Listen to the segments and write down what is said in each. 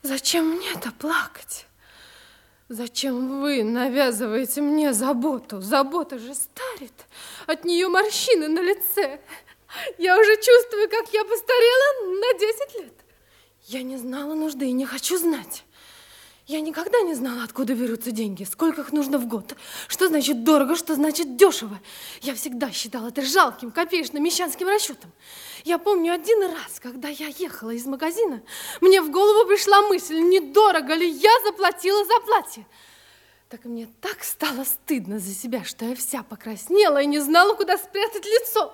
Зачем мне-то плакать? Зачем вы навязываете мне заботу? Забота же старит. От нее морщины на лице. Я уже чувствую, как я постарела на 10 лет. Я не знала нужды и не хочу знать. Я никогда не знала, откуда берутся деньги, сколько их нужно в год, что значит дорого, что значит дешево. Я всегда считала это жалким, копеечным, мещанским расчетом. Я помню один раз, когда я ехала из магазина, мне в голову пришла мысль, недорого ли я заплатила за платье. Так мне так стало стыдно за себя, что я вся покраснела и не знала, куда спрятать лицо.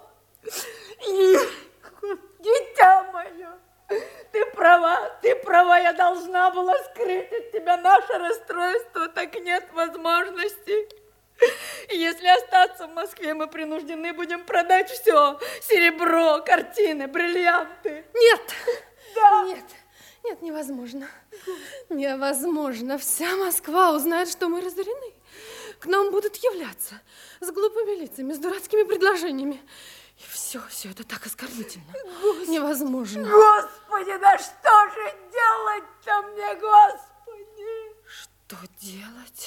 Дитя мое! Ты права, я должна была скрыть от тебя наше расстройство, так нет возможности. Если остаться в Москве, мы принуждены будем продать все. Серебро, картины, бриллианты. Нет, да. Нет, невозможно. Невозможно. Вся Москва узнает, что мы разорены. К нам будут являться с глупыми лицами, с дурацкими предложениями. И все это так оскорбительно. Невозможно. Господи, да что же делать-то мне, Господи? Что делать?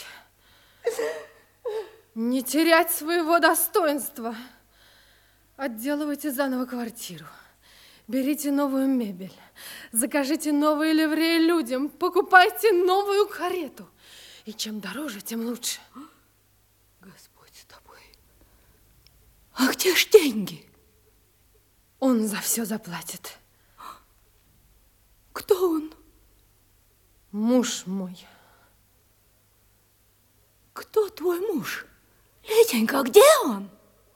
Не терять своего достоинства. Отделывайте заново квартиру. Берите новую мебель. Закажите новые ливреи людям. Покупайте новую карету. И чем дороже, тем лучше. Господь с тобой. А где ж деньги? Он за все заплатит. Кто он? Муж мой. Кто твой муж? Летенька, где он?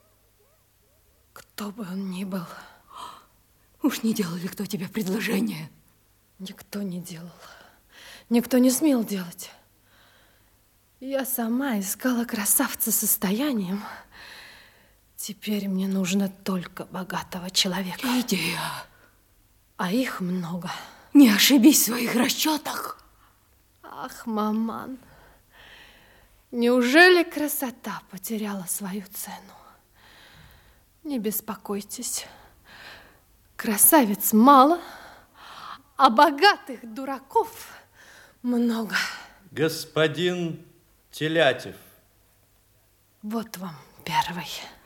Кто бы он ни был. Уж не делал ли кто тебе предложение? Никто не делал. Никто не смел делать. Я сама искала красавца с состоянием. Теперь мне нужно только богатого человека. Идея. А их много. Не ошибись в своих расчетах. Ах, маман, неужели красота потеряла свою цену? Не беспокойтесь. Красавиц мало, а богатых дураков много. Господин Телятев. Вот вам первый.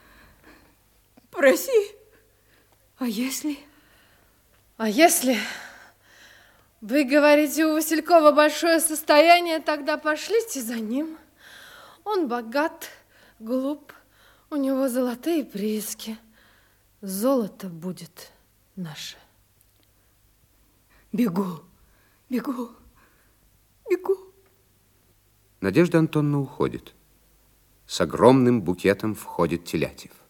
Проси. А если? А если вы говорите, у Василькова большое состояние, тогда пошлите за ним. Он богат, глуп, у него золотые прииски. Золото будет наше. Бегу. Надежда Антоновна уходит. С огромным букетом входит Телятев.